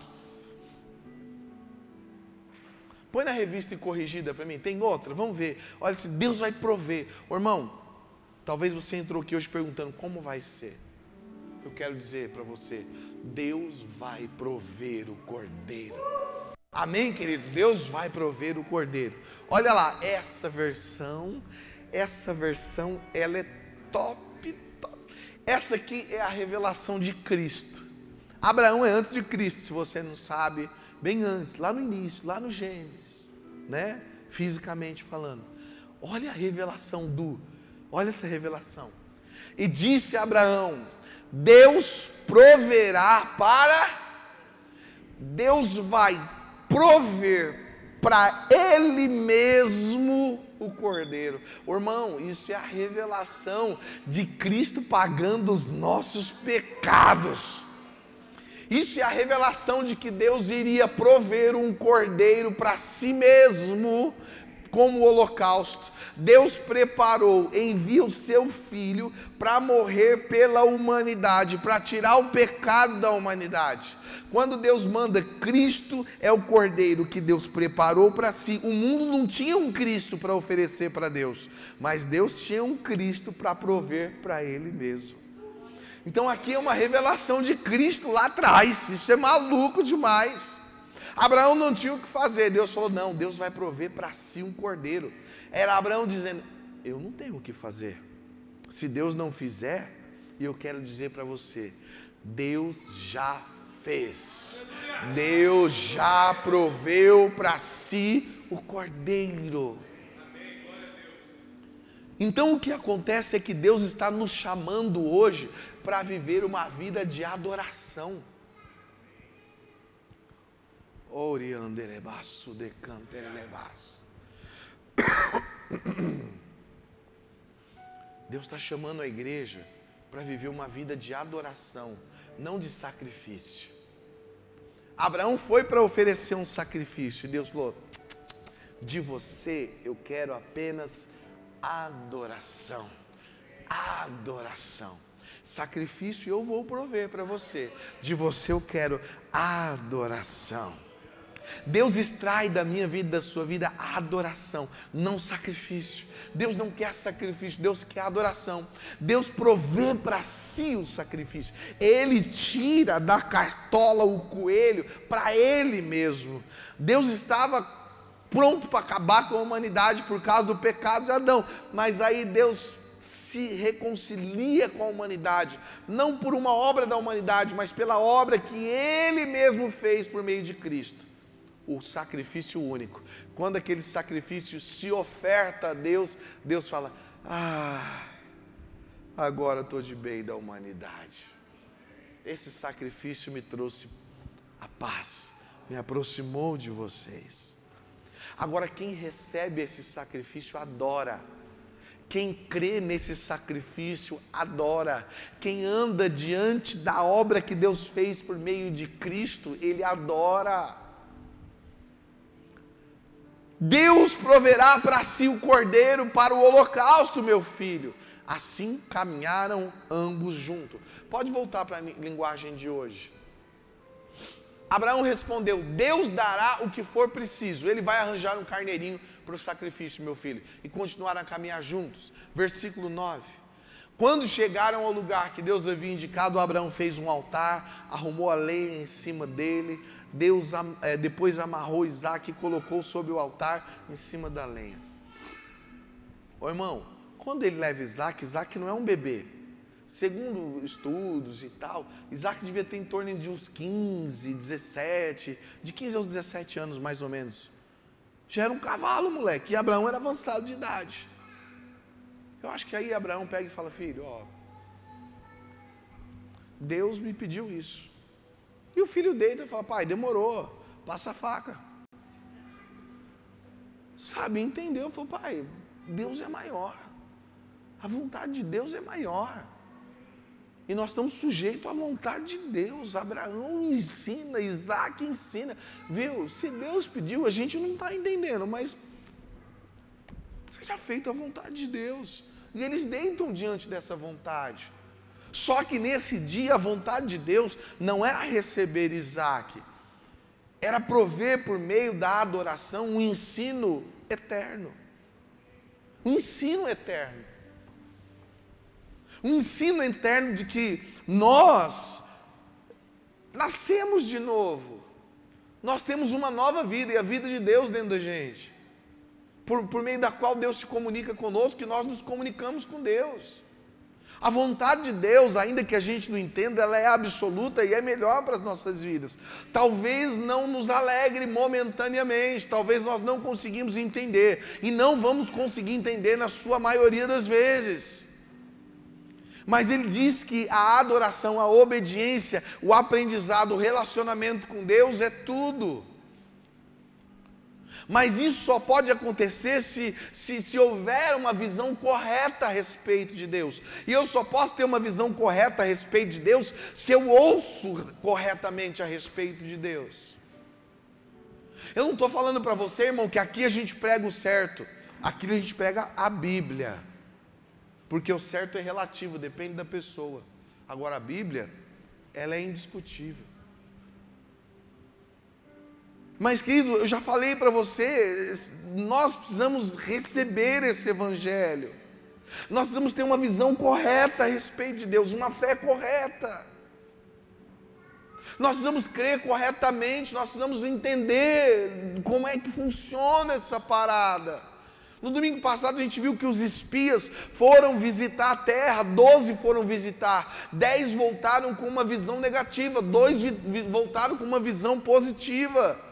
Põe na revista e corrigida para mim, tem outra, vamos ver. Olha, se Deus vai prover. Ô, irmão, talvez você entrou aqui hoje perguntando como vai ser. Eu quero dizer para você, Deus vai prover o cordeiro. Amém, querido? Deus vai prover o cordeiro. Olha lá, essa versão, ela é top. Essa aqui é a revelação de Cristo. Abraão é antes de Cristo, se você não sabe, bem antes, lá no início, lá no Gênesis, né? Fisicamente falando. Olha a revelação olha essa revelação. E disse a Abraão, Deus proverá Deus vai prover para Ele mesmo o cordeiro. Irmão, isso é a revelação de Cristo pagando os nossos pecados. Isso é a revelação de que Deus iria prover um cordeiro para si mesmo como holocausto. Deus preparou, envia o seu Filho para morrer pela humanidade, para tirar o pecado da humanidade. Quando Deus manda, Cristo é o cordeiro que Deus preparou para si. O mundo não tinha um Cristo para oferecer para Deus, mas Deus tinha um Cristo para prover para Ele mesmo. Então aqui é uma revelação de Cristo lá atrás. Isso é maluco demais. Abraão não tinha o que fazer. Deus falou, não, Deus vai prover para si um cordeiro. Era Abraão dizendo, eu não tenho o que fazer. Se Deus não fizer, e eu quero dizer para você, Deus já fez. Deus já proveu para si o cordeiro. Então o que acontece é que Deus está nos chamando hoje para viver uma vida de adoração. Orianderebaço de canterebaço. Deus está chamando a igreja para viver uma vida de adoração, não de sacrifício. Abraão foi para oferecer um sacrifício, e Deus falou, de você eu quero apenas adoração. Adoração. Sacrifício eu vou prover para você, de você eu quero adoração. Deus extrai da minha vida, da sua vida, a adoração, não sacrifício. Deus não quer sacrifício, Deus quer adoração. Deus provê para si o sacrifício. Ele tira da cartola o coelho para Ele mesmo. Deus estava pronto para acabar com a humanidade por causa do pecado de Adão, mas aí Deus se reconcilia com a humanidade, não por uma obra da humanidade, mas pela obra que Ele mesmo fez por meio de Cristo. O sacrifício único. Quando aquele sacrifício se oferta a Deus, Deus fala, agora estou de bem da humanidade. Esse sacrifício me trouxe a paz, me aproximou de vocês. Agora quem recebe esse sacrifício adora. Quem crê nesse sacrifício adora. Quem anda diante da obra que Deus fez por meio de Cristo, ele adora. Deus proverá para si o cordeiro para o holocausto, meu filho. Assim caminharam ambos juntos. Pode voltar para a linguagem de hoje. Abraão respondeu, Deus dará o que for preciso. Ele vai arranjar um carneirinho para o sacrifício, meu filho. E continuaram a caminhar juntos. Versículo 9. Quando chegaram ao lugar que Deus havia indicado, Abraão fez um altar, arrumou a lenha em cima dele. Deus depois amarrou Isaque e colocou sobre o altar em cima da lenha. Ô irmão, quando ele leva Isaque não é um bebê. Segundo estudos e tal, Isaque devia ter em torno de uns 15, 17, de 15 aos 17 anos mais ou menos. Já era um cavalo, moleque, e Abraão era avançado de idade. Eu acho que aí Abraão pega e fala, filho, Deus me pediu isso. E o filho deita e fala, pai, demorou, passa a faca. Sabe, entendeu? Falou, pai, Deus é maior. A vontade de Deus é maior. E nós estamos sujeitos à vontade de Deus. Abraão ensina, Isaque ensina. Viu? Se Deus pediu, a gente não está entendendo, mas seja feita a vontade de Deus. E eles deitam diante dessa vontade. Só que nesse dia a vontade de Deus não era receber Isaque, era prover por meio da adoração um ensino eterno. Um ensino eterno. Um ensino eterno de que nós nascemos de novo. Nós temos uma nova vida e a vida de Deus dentro da gente. Por meio da qual Deus se comunica conosco e nós nos comunicamos com Deus. A vontade de Deus, ainda que a gente não entenda, ela é absoluta e é melhor para as nossas vidas. Talvez não nos alegre momentaneamente, talvez nós não conseguimos entender, e não vamos conseguir entender na sua maioria das vezes. Mas ele diz que a adoração, a obediência, o aprendizado, o relacionamento com Deus é tudo. Mas isso só pode acontecer se houver uma visão correta a respeito de Deus. E eu só posso ter uma visão correta a respeito de Deus se eu ouço corretamente a respeito de Deus. Eu não estou falando para você, irmão, que aqui a gente prega o certo. Aqui a gente prega a Bíblia. Porque o certo é relativo, depende da pessoa. Agora a Bíblia, ela é indiscutível. Mas, querido, eu já falei para você, nós precisamos receber esse Evangelho. Nós precisamos ter uma visão correta a respeito de Deus, uma fé correta. Nós precisamos crer corretamente, nós precisamos entender como é que funciona essa parada. No domingo passado a gente viu que os espias foram visitar a terra, 12 foram visitar, 10 voltaram com uma visão negativa, 2 voltaram com uma visão positiva.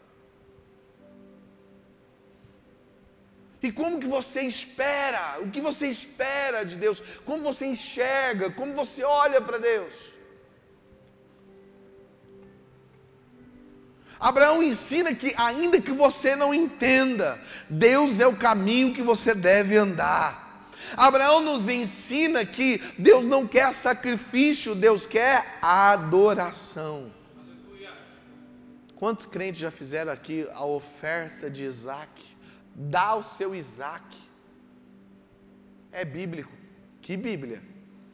E como que você espera? O que você espera de Deus? Como você enxerga? Como você olha para Deus? Abraão ensina que ainda que você não entenda, Deus é o caminho que você deve andar. Abraão nos ensina que Deus não quer sacrifício, Deus quer adoração. Quantos crentes já fizeram aqui a oferta de Isaac? Dá o seu Isaac. É bíblico. Que Bíblia?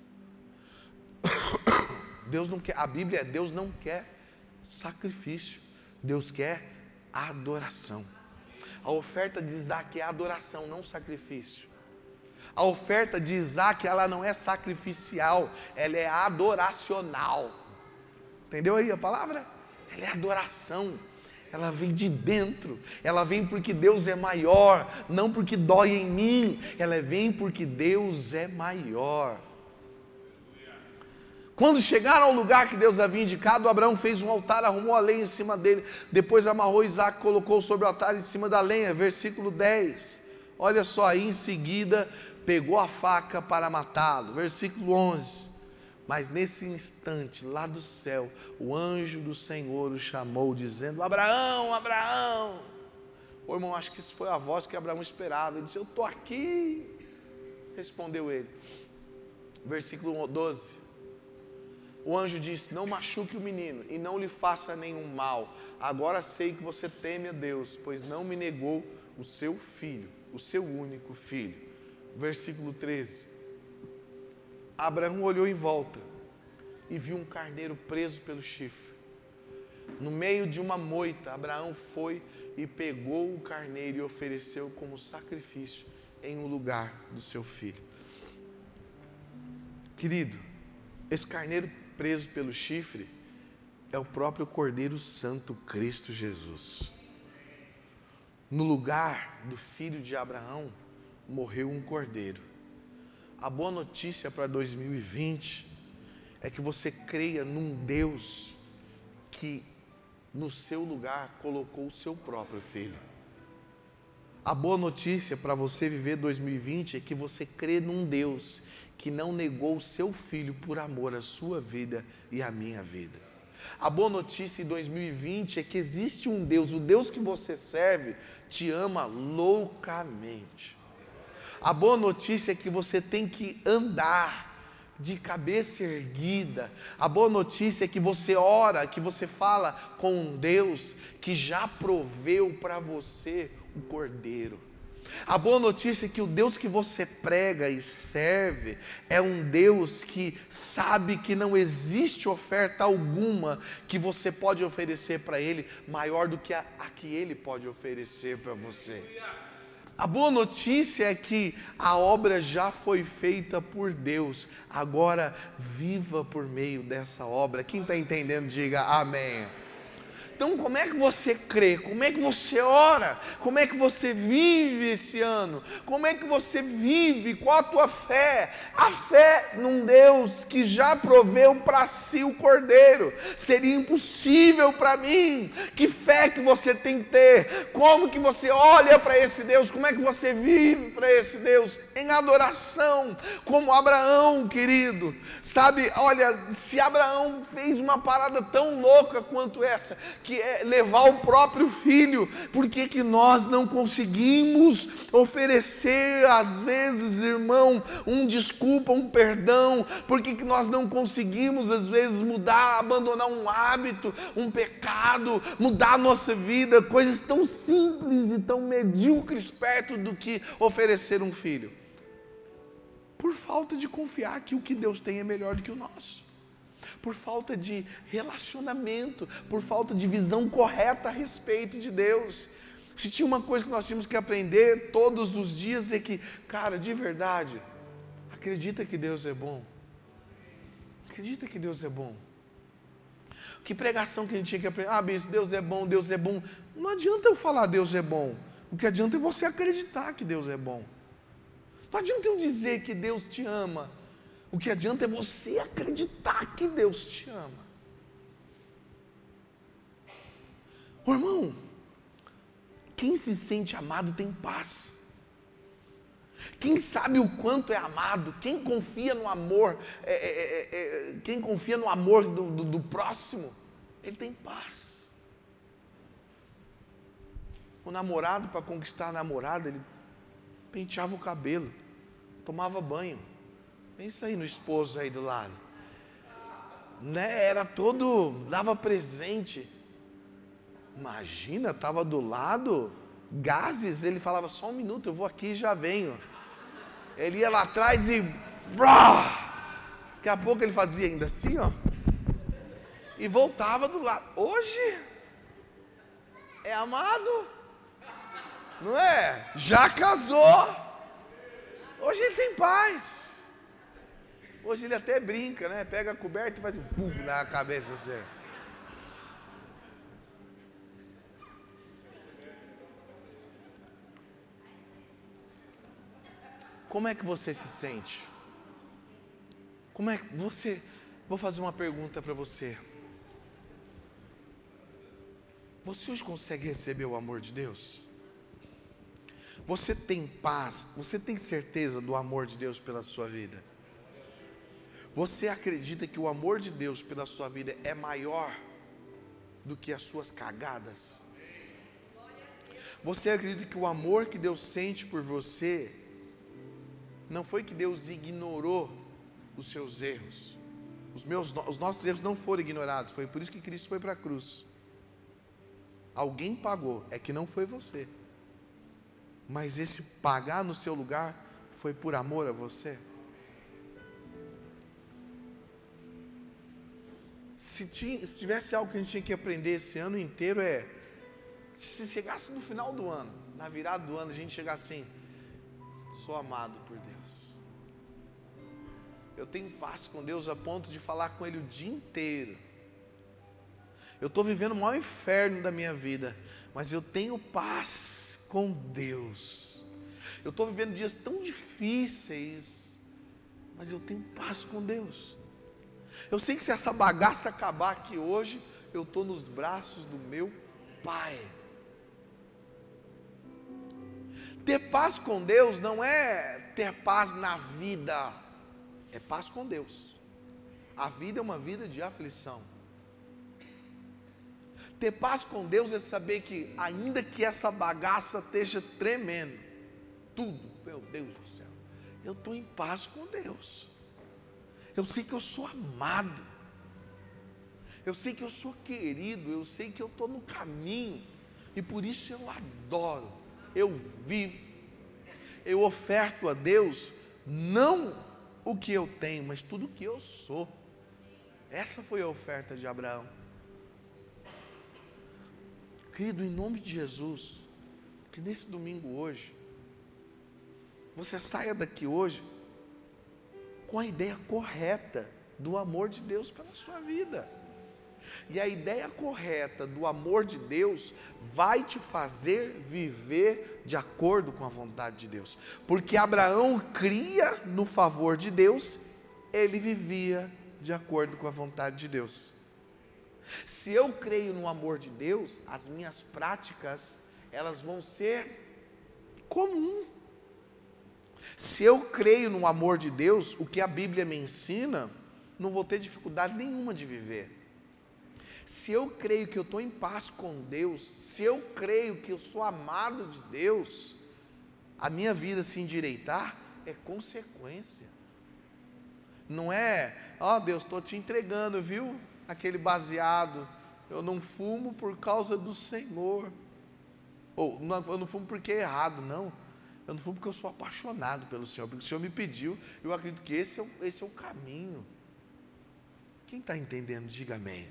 Deus não quer, a Bíblia é Deus não quer sacrifício. Deus quer adoração. A oferta de Isaac é adoração, não sacrifício. A oferta de Isaac, ela não é sacrificial, ela é adoracional. Entendeu aí a palavra? Ela é adoração. Ela vem de dentro, ela vem porque Deus é maior, não porque dói em mim, ela vem porque Deus é maior. Quando chegaram ao lugar que Deus havia indicado, Abraão fez um altar, arrumou a lenha em cima dele, depois amarrou Isaac, colocou sobre o altar em cima da lenha, versículo 10, olha só, aí em seguida pegou a faca para matá-lo, versículo 11, mas nesse instante, lá do céu, o anjo do Senhor o chamou, dizendo: Abraão, Abraão. Ô irmão, acho que isso foi a voz que Abraão esperava. Ele disse: eu estou aqui. Respondeu ele. Versículo 12. O anjo disse: não machuque o menino e não lhe faça nenhum mal. Agora sei que você teme a Deus, pois não me negou o seu filho, o seu único filho. Versículo 13. Abraão olhou em volta e viu um carneiro preso pelo chifre. No meio de uma moita, Abraão foi e pegou o carneiro e ofereceu como sacrifício em um lugar do seu filho. Querido, esse carneiro preso pelo chifre é o próprio Cordeiro Santo, Cristo Jesus. No lugar do filho de Abraão, morreu um cordeiro. A boa notícia para 2020 é que você creia num Deus que no seu lugar colocou o seu próprio filho. A boa notícia para você viver 2020 é que você crê num Deus que não negou o seu filho por amor à sua vida e à minha vida. A boa notícia em 2020 é que existe um Deus, o Deus que você serve te ama loucamente. A boa notícia é que você tem que andar de cabeça erguida. A boa notícia é que você ora, que você fala com um Deus que já proveu para você o cordeiro. A boa notícia é que o Deus que você prega e serve é um Deus que sabe que não existe oferta alguma que você pode oferecer para Ele maior do que a que Ele pode oferecer para você. A boa notícia é que a obra já foi feita por Deus, agora viva por meio dessa obra. Quem está entendendo, diga amém. Então, como é que você crê? Como é que você ora? Como é que você vive esse ano? Como é que você vive? Qual a tua fé? A fé num Deus que já proveu para si o Cordeiro. Seria impossível para mim. Que fé que você tem que ter? Como que você olha para esse Deus? Como é que você vive para esse Deus? Em adoração, como Abraão, querido. Sabe, olha, se Abraão fez uma parada tão louca quanto essa, que é levar o próprio filho. Por que nós não conseguimos oferecer, às vezes, irmão, um desculpa, um perdão? Por que nós não conseguimos, às vezes, mudar, abandonar um hábito, um pecado, mudar a nossa vida, coisas tão simples e tão medíocres perto do que oferecer um filho? Por falta de confiar que o que Deus tem é melhor do que o nosso, por falta de relacionamento, por falta de visão correta a respeito de Deus. Se tinha uma coisa que nós tínhamos que aprender todos os dias é que, cara, de verdade, acredita que Deus é bom. Acredita que Deus é bom. Que pregação que a gente tinha que aprender? Ah, bispo, Deus é bom, Deus é bom. Não adianta eu falar Deus é bom. O que adianta é você acreditar que Deus é bom. Não adianta eu dizer que Deus te ama. O que adianta é você acreditar que Deus te ama. Ô irmão, quem se sente amado tem paz. Quem sabe o quanto é amado, quem confia no amor, quem confia no amor do próximo, ele tem paz. O namorado, para conquistar a namorada, ele penteava o cabelo, tomava banho. Pensa aí no esposo aí do lado, né? Era todo, dava presente. Imagina, estava do lado, gases, ele falava, só um minuto, eu vou aqui e já venho. Ele ia lá atrás e daqui a pouco ele fazia ainda assim, ó, e voltava do lado. Hoje é amado, não é? Já casou, hoje ele tem paz. Hoje ele até brinca, né? Pega a coberta e faz um pum na cabeça assim. Como é que você se sente? Como é que você... Vou fazer uma pergunta para você. Você hoje consegue receber o amor de Deus? Você tem paz? Você tem certeza do amor de Deus pela sua vida? Você acredita que o amor de Deus pela sua vida é maior do que as suas cagadas? Você acredita que o amor que Deus sente por você, não foi que Deus ignorou os seus erros? Os nossos erros não foram ignorados, foi por isso que Cristo foi para a cruz. Alguém pagou, é que não foi você. Mas esse pagar no seu lugar foi por amor a você? Se tivesse algo que a gente tinha que aprender esse ano inteiro se chegasse no final do ano, na virada do ano, a gente chegasse assim, sou amado por Deus. Eu tenho paz com Deus a ponto de falar com Ele o dia inteiro. Eu estou vivendo o maior inferno da minha vida, mas eu tenho paz com Deus. Eu estou vivendo dias tão difíceis, mas eu tenho paz com Deus. Eu sei que se essa bagaça acabar aqui hoje, eu estou nos braços do meu Pai. Ter paz com Deus não é ter paz na vida, é paz com Deus. A vida é uma vida de aflição. Ter paz com Deus é saber que, ainda que essa bagaça esteja tremendo, tudo, meu Deus do céu, eu estou em paz com Deus. Eu sei que eu sou amado, eu sei que eu sou querido, eu sei que eu estou no caminho, e por isso eu adoro, eu vivo, eu oferto a Deus, não o que eu tenho, mas tudo o que eu sou. Essa foi a oferta de Abraão. Querido, em nome de Jesus, que nesse domingo hoje, você saia daqui hoje com a ideia correta do amor de Deus pela sua vida. E a ideia correta do amor de Deus vai te fazer viver de acordo com a vontade de Deus. Porque Abraão cria no favor de Deus, ele vivia de acordo com a vontade de Deus. Se eu creio no amor de Deus, as minhas práticas, elas vão ser comum. Se eu creio no amor de Deus, o que a Bíblia me ensina, não vou ter dificuldade nenhuma de viver. Se eu creio que eu estou em paz com Deus, se eu creio que eu sou amado de Deus, a minha vida se endireitar é consequência. Não é, ó Deus, estou te entregando, viu? Aquele baseado, eu não fumo por causa do Senhor. Ou, eu não fumo porque é errado, não. Eu não fumo porque eu sou apaixonado pelo Senhor, porque o Senhor me pediu, eu acredito que esse é o caminho. Quem está entendendo, diga amém.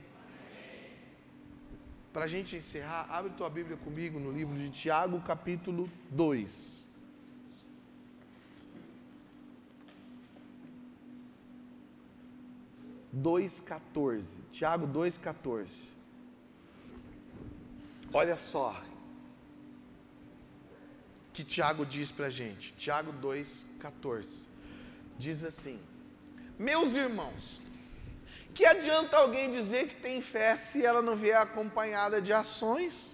Para a gente encerrar, abre tua Bíblia comigo no livro de Tiago, capítulo 2. Tiago 2,14. Olha só o que Tiago diz para a gente. Tiago 2,14 diz assim: meus irmãos, que adianta alguém dizer que tem fé se ela não vier acompanhada de ações?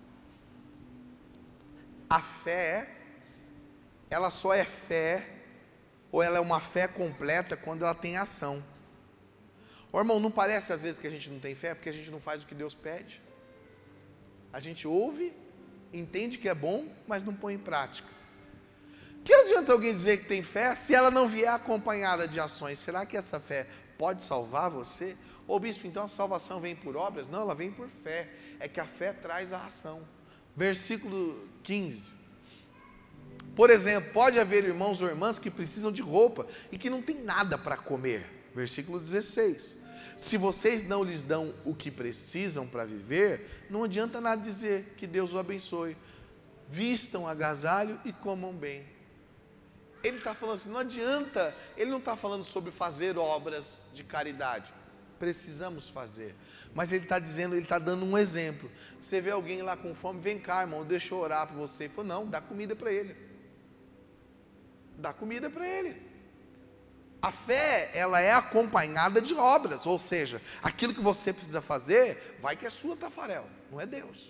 A fé, ela só é fé, ou ela é uma fé completa quando ela tem ação. Ô irmão, não parece às vezes que a gente não tem fé porque a gente não faz o que Deus pede? A gente ouve, entende que é bom, mas não põe em prática. Que adianta alguém dizer que tem fé se ela não vier acompanhada de ações? Será que essa fé pode salvar você? Ô bispo, então a salvação vem por obras? Não, ela vem por fé. É que a fé traz a ação. Versículo 15. Por exemplo, pode haver irmãos ou irmãs que precisam de roupa e que não tem nada para comer. Versículo 16. Se vocês não lhes dão o que precisam para viver, não adianta nada dizer que Deus o abençoe. Vistam agasalho e comam bem. Ele está falando assim, não adianta, ele não está falando sobre fazer obras de caridade. Precisamos fazer. Mas ele está dizendo, ele está dando um exemplo. Você vê alguém lá com fome, vem cá, irmão, deixa eu orar por você. Ele falou, não, dá comida para ele. Dá comida para ele. A fé, ela é acompanhada de obras, ou seja, aquilo que você precisa fazer, vai que é sua, Tafarel, não é Deus.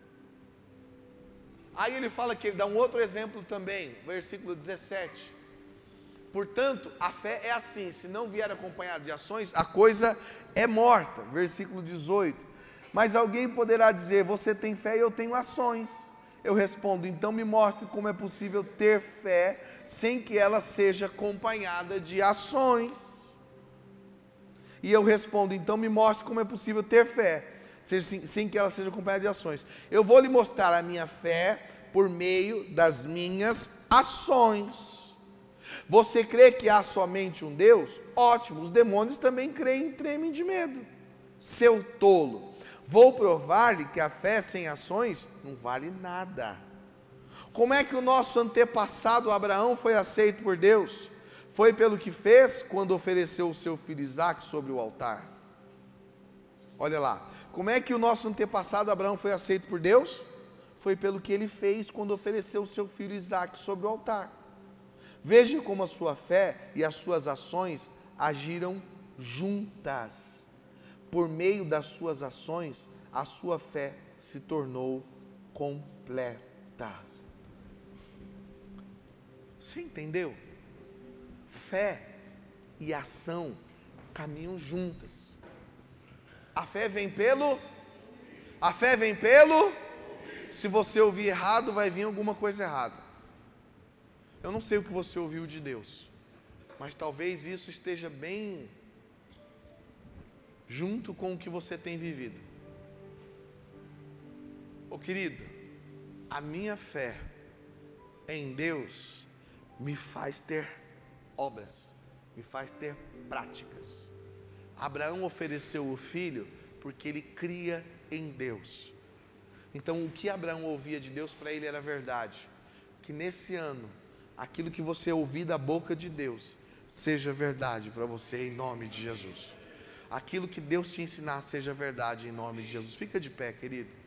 Aí ele fala que ele dá um outro exemplo também, versículo 17. Portanto, a fé é assim, se não vier acompanhada de ações, a coisa é morta. Versículo 18. Mas alguém poderá dizer, você tem fé e eu tenho ações. Eu respondo, então me mostre como é possível ter fé sem que ela seja acompanhada de ações. E eu respondo, então me mostre como é possível ter fé sem que ela seja acompanhada de ações. Eu vou lhe mostrar a minha fé por meio das minhas ações. Você crê que há somente um Deus? Ótimo, os demônios também creem e tremem de medo. Seu tolo, vou provar-lhe que a fé sem ações não vale nada. Como é que o nosso antepassado Abraão foi aceito por Deus? Foi pelo que fez quando ofereceu o seu filho Isaque sobre o altar. Olha lá, como é que o nosso antepassado Abraão foi aceito por Deus? Foi pelo que ele fez quando ofereceu o seu filho Isaque sobre o altar. Veja como a sua fé e as suas ações agiram juntas. Por meio das suas ações, a sua fé se tornou completa. Você entendeu? Fé e ação caminham juntas. A fé vem pelo? Se você ouvir errado, vai vir alguma coisa errada. Eu não sei o que você ouviu de Deus, mas talvez isso esteja bem junto com o que você tem vivido. Ô querido, a minha fé em Deus me faz ter obras, me faz ter práticas. Abraão ofereceu o filho porque ele cria em Deus. Então o que Abraão ouvia de Deus para ele era verdade. Que nesse ano, aquilo que você ouvir da boca de Deus, seja verdade para você em nome de Jesus. Aquilo que Deus te ensinar seja verdade em nome de Jesus. Fica de pé, querido.